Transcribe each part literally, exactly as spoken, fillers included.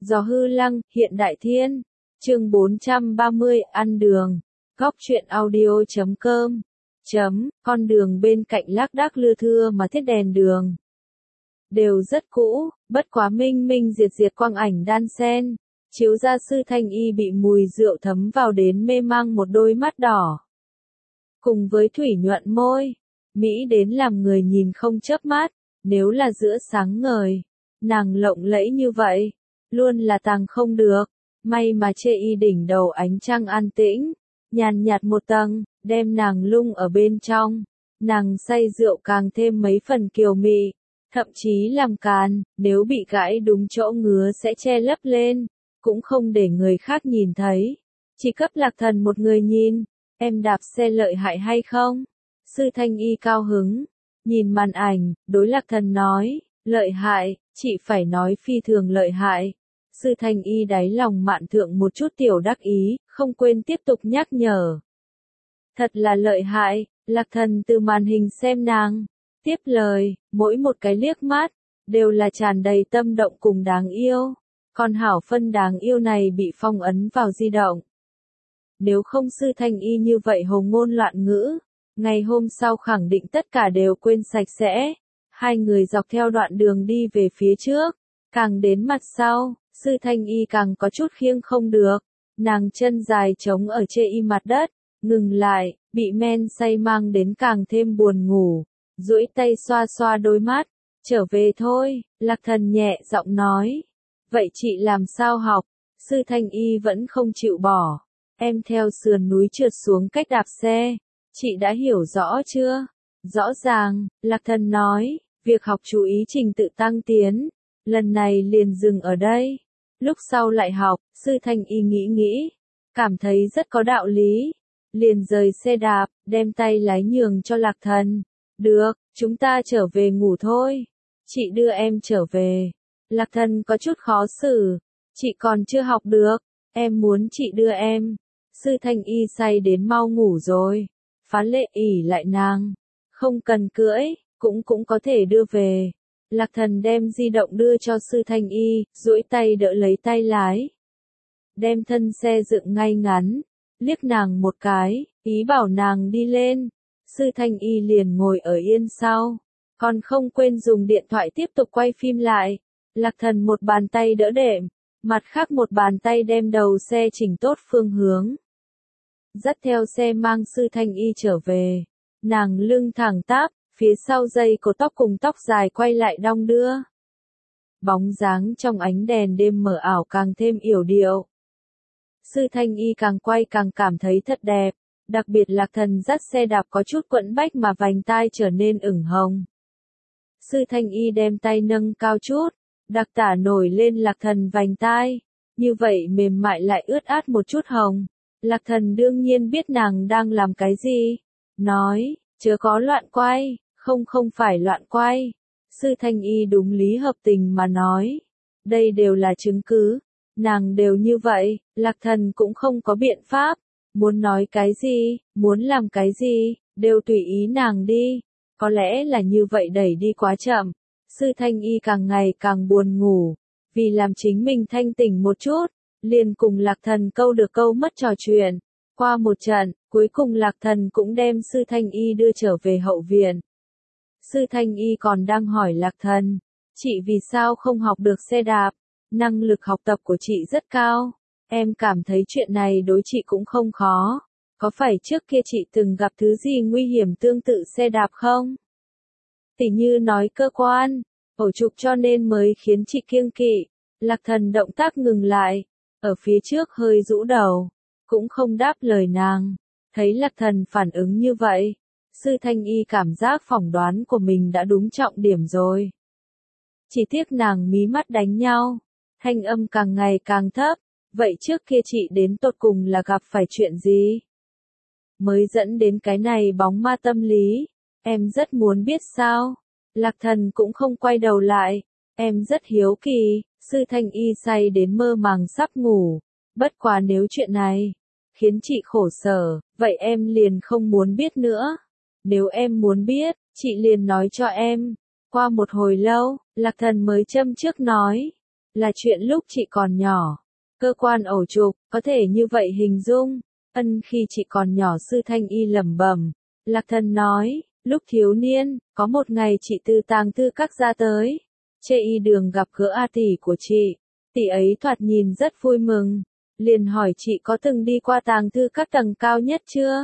Gió hư lăng, hiện đại thiên. Chương bốn trăm ba mươi, ăn đường. Góc truyện audio chấm com. Chấm, con đường bên cạnh lác đác lưa thưa mà thiết đèn đường. Đều rất cũ, bất quá minh minh diệt diệt quang ảnh đan sen. Chiếu ra Sư Thanh Y bị mùi rượu thấm vào đến mê mang một đôi mắt đỏ. Cùng với thủy nhuận môi, Mỹ đến làm người nhìn không chớp mắt, nếu là giữa sáng ngời, nàng lộng lẫy như vậy, luôn là tàng không được, may mà chê y đỉnh đầu ánh trăng an tĩnh, nhàn nhạt một tầng, đem nàng lung ở bên trong, nàng say rượu càng thêm mấy phần kiều mị, thậm chí làm càn, nếu bị gãi đúng chỗ ngứa sẽ che lấp lên, cũng không để người khác nhìn thấy, chỉ cấp Lạc Thần một người nhìn, em đạp xe lợi hại hay không? Sư Thanh Y cao hứng, nhìn màn ảnh, đối Lạc Thần nói, lợi hại, chị phải nói phi thường lợi hại. Sư Thanh Y đáy lòng mạn thượng một chút tiểu đắc ý, không quên tiếp tục nhắc nhở. Thật là lợi hại, Lạc Thần từ màn hình xem nàng, tiếp lời, mỗi một cái liếc mắt, đều là tràn đầy tâm động cùng đáng yêu. Còn hảo phân đáng yêu này bị phong ấn vào di động. Nếu không Sư Thanh Y như vậy hồ ngôn loạn ngữ, ngày hôm sau khẳng định tất cả đều quên sạch sẽ. Hai người dọc theo đoạn đường đi về phía trước, càng đến mặt sau, Sư Thanh Y càng có chút khiêng không được. Nàng chân dài trống ở chê y mặt đất, ngừng lại, bị men say mang đến càng thêm buồn ngủ, duỗi tay xoa xoa đôi mắt, trở về thôi, Lạc Thần nhẹ giọng nói. Vậy chị làm sao học? Sư Thanh Y vẫn không chịu bỏ. Em theo sườn núi trượt xuống cách đạp xe. Chị đã hiểu rõ chưa? Rõ ràng, Lạc Thần nói, việc học chú ý trình tự tăng tiến. Lần này liền dừng ở đây. Lúc sau lại học, Sư Thanh Y nghĩ nghĩ. Cảm thấy rất có đạo lý. Liền rời xe đạp, đem tay lái nhường cho Lạc Thần. Được, chúng ta trở về ngủ thôi. Chị đưa em trở về. Lạc Thần có chút khó xử, chị còn chưa học được, em muốn chị đưa em. Sư Thanh Y say đến mau ngủ rồi, phá lệ ỉ lại nàng, không cần cưỡi, cũng cũng có thể đưa về. Lạc Thần đem di động đưa cho Sư Thanh Y, duỗi tay đỡ lấy tay lái. Đem thân xe dựng ngay ngắn, liếc nàng một cái, ý bảo nàng đi lên. Sư Thanh Y liền ngồi ở yên sau, còn không quên dùng điện thoại tiếp tục quay phim lại. Lạc Thần một bàn tay đỡ đệm, mặt khác một bàn tay đem đầu xe chỉnh tốt phương hướng. Dắt theo xe mang Sư Thanh Y trở về, nàng lưng thẳng tắp, phía sau dây cột tóc cùng tóc dài quay lại đong đưa. Bóng dáng trong ánh đèn đêm mờ ảo càng thêm yểu điệu. Sư Thanh Y càng quay càng cảm thấy thật đẹp, đặc biệt Lạc Thần dắt xe đạp có chút quẫn bách mà vành tai trở nên ửng hồng. Sư Thanh Y đem tay nâng cao chút, đặc tả nổi lên Lạc Thần vành tai, như vậy mềm mại lại ướt át một chút hồng. Lạc Thần đương nhiên biết nàng đang làm cái gì, nói, chớ có loạn quay, không không phải loạn quay. Sư Thanh Y đúng lý hợp tình mà nói, đây đều là chứng cứ, nàng đều như vậy, Lạc Thần cũng không có biện pháp, muốn nói cái gì, muốn làm cái gì, đều tùy ý nàng đi, có lẽ là như vậy đẩy đi quá chậm. Sư Thanh Y càng ngày càng buồn ngủ, vì làm chính mình thanh tỉnh một chút, liền cùng Lạc Thần câu được câu mất trò chuyện. Qua một trận, cuối cùng Lạc Thần cũng đem Sư Thanh Y đưa trở về hậu viện. Sư Thanh Y còn đang hỏi Lạc Thần, chị vì sao không học được xe đạp, năng lực học tập của chị rất cao, em cảm thấy chuyện này đối chị cũng không khó, có phải trước kia chị từng gặp thứ gì nguy hiểm tương tự xe đạp không? Tỉ như nói cơ quan, ổ trục cho nên mới khiến chị kiêng kỵ. Lạc Thần động tác ngừng lại, ở phía trước hơi rũ đầu, cũng không đáp lời nàng. Thấy Lạc Thần phản ứng như vậy, Sư Thanh Y cảm giác phỏng đoán của mình đã đúng trọng điểm rồi. Chỉ tiếc nàng mí mắt đánh nhau, thanh âm càng ngày càng thấp, vậy trước kia chị đến tột cùng là gặp phải chuyện gì? Mới dẫn đến cái này bóng ma tâm lý. Em rất muốn biết sao? Lạc Thần cũng không quay đầu lại. Em rất hiếu kỳ. Sư Thanh Y say đến mơ màng sắp ngủ. Bất quá nếu chuyện này khiến chị khổ sở, vậy em liền không muốn biết nữa. Nếu em muốn biết, chị liền nói cho em. Qua một hồi lâu, Lạc Thần mới châm trước nói. Là chuyện lúc chị còn nhỏ. Cơ quan ổ trục, có thể như vậy hình dung. Ân khi chị còn nhỏ Sư Thanh Y lẩm bẩm. Lạc Thần nói, lúc thiếu niên, có một ngày chị từ tàng thư các ra tới. Chê Y đường gặp gỡ A tỷ của chị. Tỷ ấy thoạt nhìn rất vui mừng. Liền hỏi chị có từng đi qua tàng thư các tầng cao nhất chưa?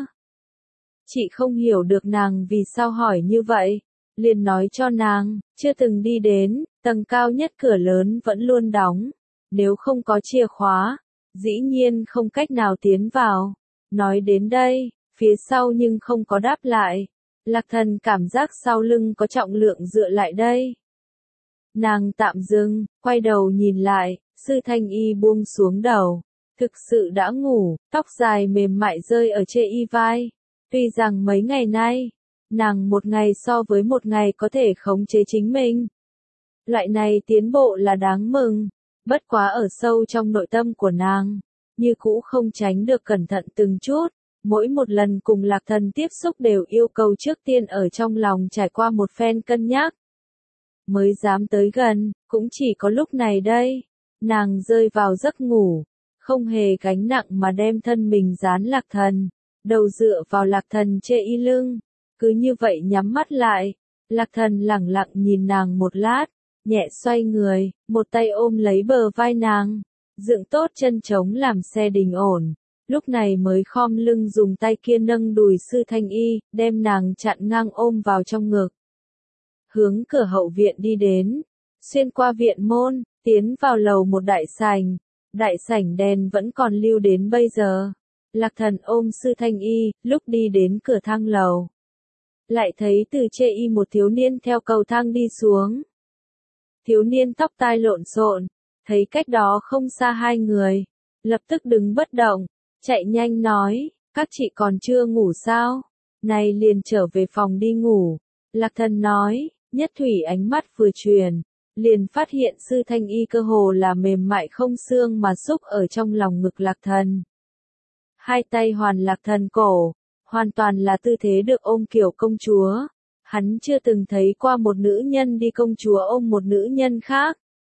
Chị không hiểu được nàng vì sao hỏi như vậy. Liền nói cho nàng, chưa từng đi đến, tầng cao nhất cửa lớn vẫn luôn đóng. Nếu không có chìa khóa, dĩ nhiên không cách nào tiến vào. Nói đến đây, phía sau nhưng không có đáp lại. Lạc Thần cảm giác sau lưng có trọng lượng dựa lại đây. Nàng tạm dừng, quay đầu nhìn lại, Sư Thanh Y buông xuống đầu. Thực sự đã ngủ, tóc dài mềm mại rơi ở Chê Y vai. Tuy rằng mấy ngày nay, nàng một ngày so với một ngày có thể khống chế chính mình. Loại này tiến bộ là đáng mừng, bất quá ở sâu trong nội tâm của nàng, như cũ không tránh được cẩn thận từng chút. Mỗi một lần cùng Lạc Thần tiếp xúc đều yêu cầu trước tiên ở trong lòng trải qua một phen cân nhắc. Mới dám tới gần, cũng chỉ có lúc này đây, nàng rơi vào giấc ngủ, không hề gánh nặng mà đem thân mình dán Lạc Thần, đầu dựa vào Lạc Thần Chê Y lưng, cứ như vậy nhắm mắt lại. Lạc Thần lẳng lặng nhìn nàng một lát, nhẹ xoay người, một tay ôm lấy bờ vai nàng, dựng tốt chân trống làm xe đình ổn, lúc này mới khom lưng dùng tay kia nâng đùi Sư Thanh Y, đem nàng chặn ngang ôm vào trong ngực. Hướng cửa hậu viện đi đến, xuyên qua viện môn, tiến vào lầu một đại sảnh, đại sảnh đèn vẫn còn lưu đến bây giờ. Lạc Thần ôm Sư Thanh Y, lúc đi đến cửa thang lầu. Lại thấy từ Chê Y một thiếu niên theo cầu thang đi xuống. Thiếu niên tóc tai lộn xộn, thấy cách đó không xa hai người, lập tức đứng bất động, chạy nhanh nói, các chị còn chưa ngủ sao? Này liền trở về phòng đi ngủ. Lạc Thần nói, Nhất Thủy ánh mắt vừa truyền, liền phát hiện Sư Thanh Y cơ hồ là mềm mại không xương mà xúc ở trong lòng ngực Lạc Thần. Hai tay hoàn Lạc Thần cổ, hoàn toàn là tư thế được ôm kiểu công chúa. Hắn chưa từng thấy qua một nữ nhân đi công chúa ôm một nữ nhân khác.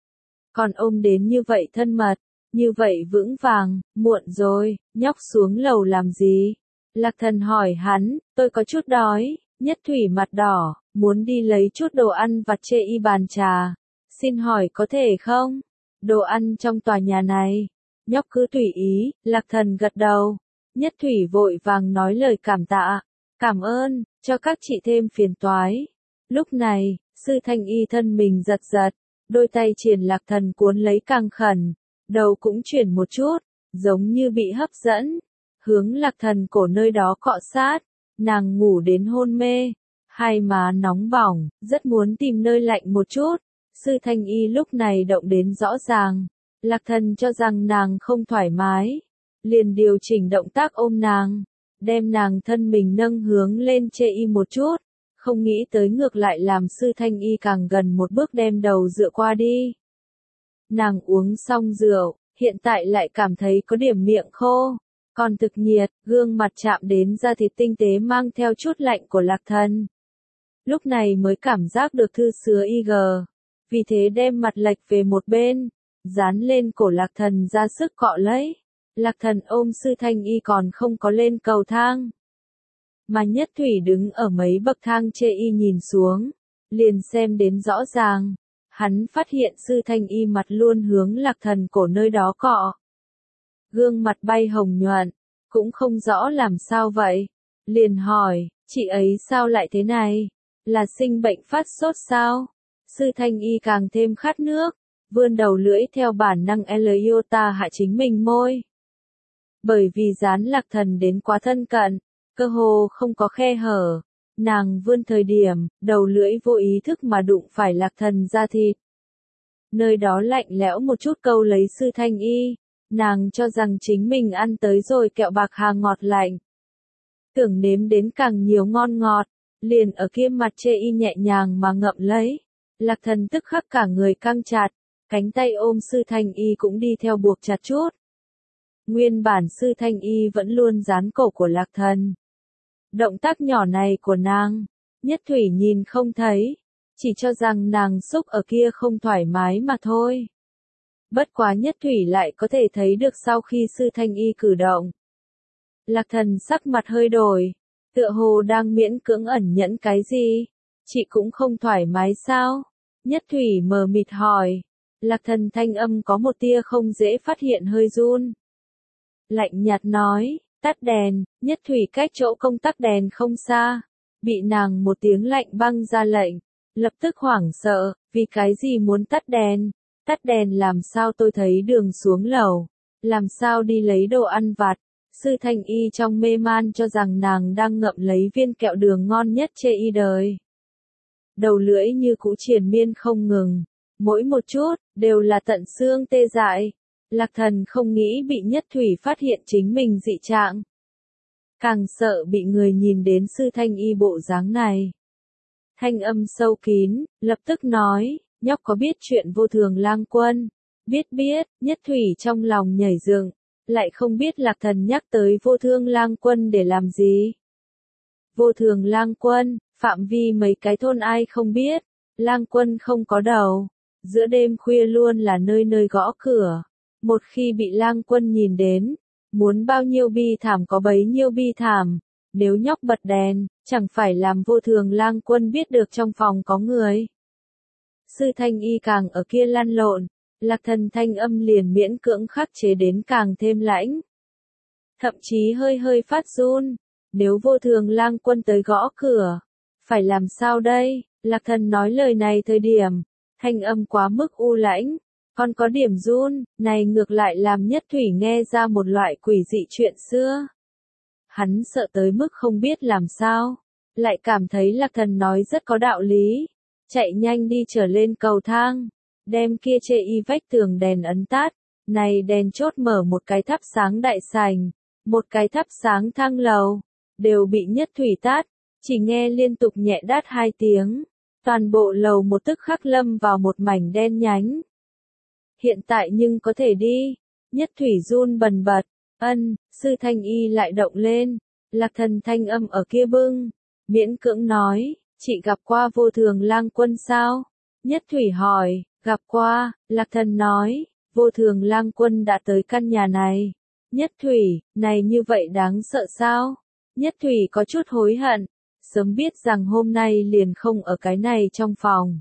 Còn ôm đến như vậy thân mật, như vậy vững vàng. Muộn rồi, nhóc xuống lầu làm gì? Lạc Thần hỏi hắn, tôi có chút đói. Nhất Thủy mặt đỏ, muốn đi lấy chút đồ ăn vặt Chê Y bàn trà. Xin hỏi có thể không? Đồ ăn trong tòa nhà này. Nhóc cứ tùy ý. Lạc Thần gật đầu. Nhất Thủy vội vàng nói lời cảm tạ. Cảm ơn, cho các chị thêm phiền toái. Lúc này, Sư Thanh Y thân mình giật giật, đôi tay triển Lạc Thần cuốn lấy càng khẩn, đầu cũng chuyển một chút, giống như bị hấp dẫn, hướng Lạc Thần cổ nơi đó cọ sát, nàng ngủ đến hôn mê, hai má nóng bỏng, rất muốn tìm nơi lạnh một chút. Sư Thanh Y lúc này động đến rõ ràng, Lạc Thần cho rằng nàng không thoải mái, liền điều chỉnh động tác ôm nàng, đem nàng thân mình nâng hướng lên Chê Y một chút, không nghĩ tới ngược lại làm Sư Thanh Y càng gần một bước đem đầu dựa qua đi. Nàng uống xong rượu, hiện tại lại cảm thấy có điểm miệng khô, còn thực nhiệt, gương mặt chạm đến da thịt tinh tế mang theo chút lạnh của Lạc Thần. Lúc này mới cảm giác được thư sứa y gờ, vì thế đem mặt lệch về một bên, dán lên cổ Lạc Thần ra sức cọ lấy. Lạc Thần ôm Sư Thanh Y còn không có lên cầu thang. Mà Nhất Thủy đứng ở mấy bậc thang Chê Y nhìn xuống, liền xem đến rõ ràng. Hắn phát hiện Sư Thanh Y mặt luôn hướng Lạc Thần cổ nơi đó cọ. Gương mặt bay hồng nhuận, cũng không rõ làm sao vậy. Liền hỏi, chị ấy sao lại thế này? Là sinh bệnh phát sốt sao? Sư Thanh Y càng thêm khát nước, vươn đầu lưỡi theo bản năng Eliota hạ chính mình môi. Bởi vì dán Lạc Thần đến quá thân cận, cơ hồ không có khe hở, nàng vươn thời điểm, đầu lưỡi vô ý thức mà đụng phải Lạc Thần da thịt. Nơi đó lạnh lẽo một chút câu lấy Sư Thanh Y, nàng cho rằng chính mình ăn tới rồi kẹo bạc hà ngọt lạnh. Tưởng nếm đến càng nhiều ngon ngọt, liền ở kia mặt Chê Y nhẹ nhàng mà ngậm lấy. Lạc Thần tức khắc cả người căng chặt, cánh tay ôm Sư Thanh Y cũng đi theo buộc chặt chút. Nguyên bản Sư Thanh Y vẫn luôn dán cổ của Lạc Thần. Động tác nhỏ này của nàng, Nhất Thủy nhìn không thấy, chỉ cho rằng nàng xúc ở kia không thoải mái mà thôi. Bất quá Nhất Thủy lại có thể thấy được sau khi Sư Thanh Y cử động. Lạc Thần sắc mặt hơi đổi, tựa hồ đang miễn cưỡng ẩn nhẫn cái gì, chị cũng không thoải mái sao? Nhất Thủy mờ mịt hỏi. Lạc Thần thanh âm có một tia không dễ phát hiện hơi run. Lạnh nhạt nói, tắt đèn. Nhất Thủy cách chỗ công tắc đèn không xa, bị nàng một tiếng lạnh băng ra lệnh, lập tức hoảng sợ, vì cái gì muốn tắt đèn? Tắt đèn làm sao tôi thấy đường xuống lầu, làm sao đi lấy đồ ăn vặt? Sư Thanh Y trong mê man cho rằng nàng đang ngậm lấy viên kẹo đường ngon nhất chê y đời. Đầu lưỡi như cũ triền miên không ngừng, mỗi một chút, đều là tận xương tê dại. Lạc Thần không nghĩ bị Nhất Thủy phát hiện chính mình dị trạng. Càng sợ bị người nhìn đến Sư Thanh Y bộ dáng này. Thanh âm sâu kín, lập tức nói, nhóc có biết chuyện Vô Thường Lang Quân? Biết biết. Nhất Thủy trong lòng nhảy dựng, lại không biết Lạc Thần nhắc tới Vô Thương Lang Quân để làm gì. Vô Thường Lang Quân, phạm vi mấy cái thôn ai không biết, Lang Quân không có đầu, giữa đêm khuya luôn là nơi nơi gõ cửa. Một khi bị Lang Quân nhìn đến, muốn bao nhiêu bi thảm có bấy nhiêu bi thảm. Nếu nhóc bật đèn, chẳng phải làm Vô Thường Lang Quân biết được trong phòng có người. Sư Thanh Y càng ở kia lăn lộn, Lạc Thần thanh âm liền miễn cưỡng khắc chế đến càng thêm lãnh. Thậm chí hơi hơi phát run, nếu Vô Thường Lang Quân tới gõ cửa, phải làm sao đây? Lạc Thần nói lời này thời điểm, thanh âm quá mức u lãnh, còn có điểm run, này ngược lại làm Nhất Thủy nghe ra một loại quỷ dị chuyện xưa. Hắn sợ tới mức không biết làm sao, lại cảm thấy Lạc Thần nói rất có đạo lý, chạy nhanh đi trở lên cầu thang, đem kia chê y vách tường đèn ấn tắt, này đèn chốt mở một cái thắp sáng đại sảnh, một cái thắp sáng thang lầu, đều bị Nhất Thủy tắt, chỉ nghe liên tục nhẹ đát hai tiếng, toàn bộ lầu một tức khắc lâm vào một mảnh đen nhánh. Hiện tại nhưng có thể đi, Nhất Thủy run bần bật, ân, Sư Thanh Y lại động lên, Lạc Thần thanh âm ở kia bưng, miễn cưỡng nói, chị gặp qua Vô Thường Lang Quân sao? Nhất Thủy hỏi, gặp qua. Lạc Thần nói, Vô Thường Lang Quân đã tới căn nhà này. Nhất Thủy, này như vậy đáng sợ sao? Nhất Thủy có chút hối hận, sớm biết rằng hôm nay liền không ở cái này trong phòng.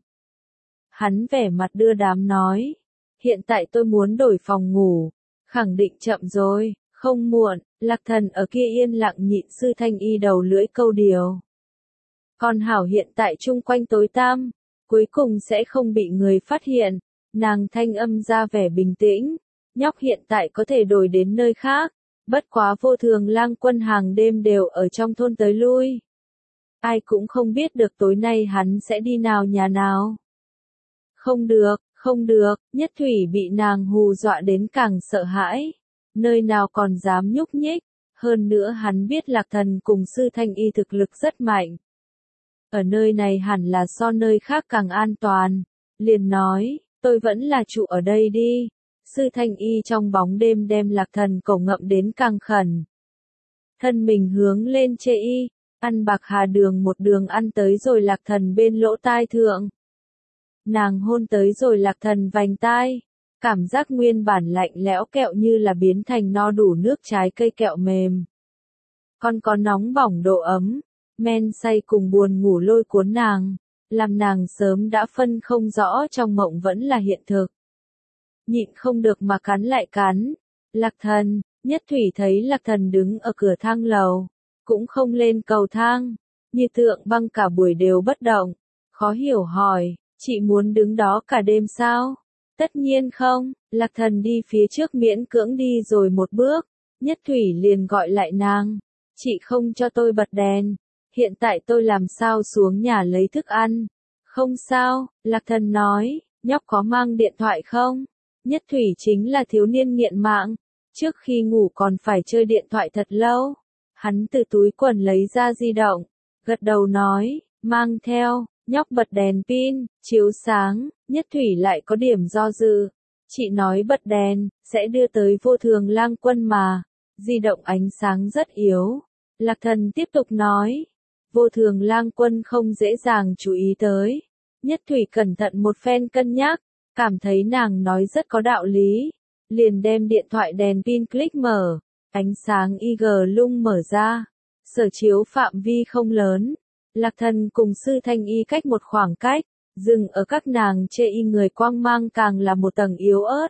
Hắn vẻ mặt đưa đám nói, hiện tại tôi muốn đổi phòng ngủ, khẳng định chậm rồi, không muộn. Lạc Thần ở kia yên lặng nhịn Sư Thanh Y đầu lưỡi câu điều. Còn hảo hiện tại chung quanh tối tăm, cuối cùng sẽ không bị người phát hiện, nàng thanh âm ra vẻ bình tĩnh, nhóc hiện tại có thể đổi đến nơi khác, bất quá Vô Thường Lang Quân hàng đêm đều ở trong thôn tới lui. Ai cũng không biết được tối nay hắn sẽ đi nào nhà nào. Không được, không được, Nhất Thủy bị nàng hù dọa đến càng sợ hãi, nơi nào còn dám nhúc nhích, hơn nữa hắn biết Lạc Thần cùng Sư Thanh Y thực lực rất mạnh. Ở nơi này hẳn là so nơi khác càng an toàn, liền nói, tôi vẫn là trụ ở đây đi. Sư Thanh Y trong bóng đêm đem Lạc Thần cổ ngậm đến càng khẩn. Thân mình hướng lên chê y, ăn bạc hà đường một đường ăn tới rồi Lạc Thần bên lỗ tai thượng. Nàng hôn tới rồi Lạc Thần vành tai, cảm giác nguyên bản lạnh lẽo kẹo như là biến thành no đủ nước trái cây kẹo mềm. Còn có nóng bỏng độ ấm, men say cùng buồn ngủ lôi cuốn nàng, làm nàng sớm đã phân không rõ trong mộng vẫn là hiện thực. Nhịn không được mà cắn lại cắn. Lạc Thần, Nhất Thủy thấy Lạc Thần đứng ở cửa thang lầu, cũng không lên cầu thang, như tượng băng cả buổi đều bất động, khó hiểu hỏi, chị muốn đứng đó cả đêm sao? Tất nhiên không. Lạc Thần đi phía trước miễn cưỡng đi rồi một bước, Nhất Thủy liền gọi lại nàng, chị không cho tôi bật đèn, hiện tại tôi làm sao xuống nhà lấy thức ăn? Không sao, Lạc Thần nói, nhóc có mang điện thoại không? Nhất Thủy chính là thiếu niên nghiện mạng, trước khi ngủ còn phải chơi điện thoại thật lâu. Hắn từ túi quần lấy ra di động, gật đầu nói, mang theo. Nhóc bật đèn pin, chiếu sáng, Nhất Thủy lại có điểm do dự. Chị nói bật đèn, sẽ đưa tới Vô Thường Lang Quân mà. Di động ánh sáng rất yếu. Lạc Thần tiếp tục nói, Vô Thường Lang Quân không dễ dàng chú ý tới. Nhất Thủy cẩn thận một phen cân nhắc, cảm thấy nàng nói rất có đạo lý, liền đem điện thoại đèn pin click mở, ánh sáng i giê lung mở ra, sở chiếu phạm vi không lớn, Lạc Thần cùng Sư Thanh Y cách một khoảng cách, dừng ở các nàng chê y người quang mang càng là một tầng yếu ớt.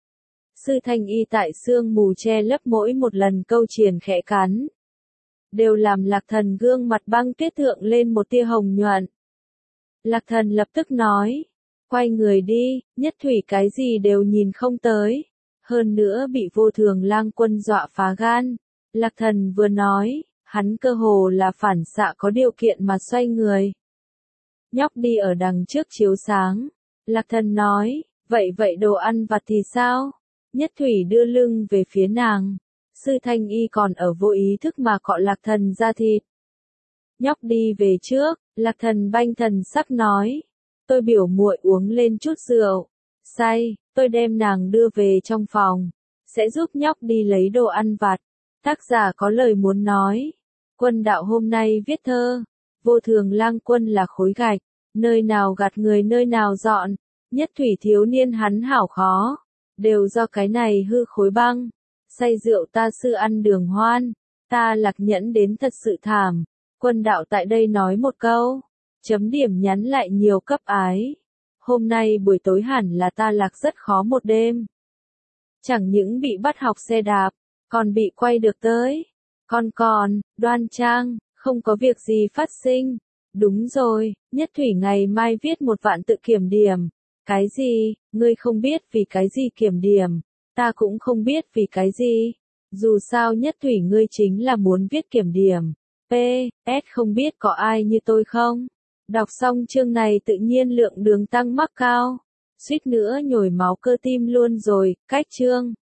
Sư Thanh Y tại sương mù che lấp mỗi một lần câu triển khẽ cắn, đều làm Lạc Thần gương mặt băng tuyết thượng lên một tia hồng nhuận. Lạc Thần lập tức nói, quay người đi, Nhất Thủy cái gì đều nhìn không tới, hơn nữa bị Vô Thường Lang Quân dọa phá gan. Lạc Thần vừa nói, hắn cơ hồ là phản xạ có điều kiện mà xoay người. Nhóc đi ở đằng trước chiếu sáng, Lạc Thần nói, vậy vậy đồ ăn vặt thì sao? Nhất Thủy đưa lưng về phía nàng, Sư Thanh Y còn ở vô ý thức mà cọ Lạc Thần ra thịt. Nhóc đi về trước, Lạc Thần banh thần sắc nói, tôi biểu muội uống lên chút rượu, say, tôi đem nàng đưa về trong phòng, sẽ giúp nhóc đi lấy đồ ăn vặt. Tác giả có lời muốn nói, Quân Đạo hôm nay viết thơ, Vô Thường Lang Quân là khối gạch, nơi nào gặt người nơi nào dọn, Nhất Thủy thiếu niên hắn hảo khó, đều do cái này hư khối băng, say rượu ta sư ăn đường hoan, ta Lạc Nhẫn đến thật sự thảm. Quân Đạo tại đây nói một câu, chấm điểm nhắn lại nhiều cấp ái. Hôm nay buổi tối hẳn là ta Lạc rất khó một đêm. Chẳng những bị bắt học xe đạp, còn bị quay được tới. Còn còn, Đoan Trang, không có việc gì phát sinh. Đúng rồi, Nhất Thủy ngày mai viết một vạn tự kiểm điểm. Cái gì, ngươi không biết vì cái gì kiểm điểm, ta cũng không biết vì cái gì. Dù sao Nhất Thủy ngươi chính là muốn viết kiểm điểm. pê ét không biết có ai như tôi không? Đọc xong chương này tự nhiên lượng đường tăng mắc cao. Suýt nữa nhồi máu cơ tim luôn rồi, cách chương.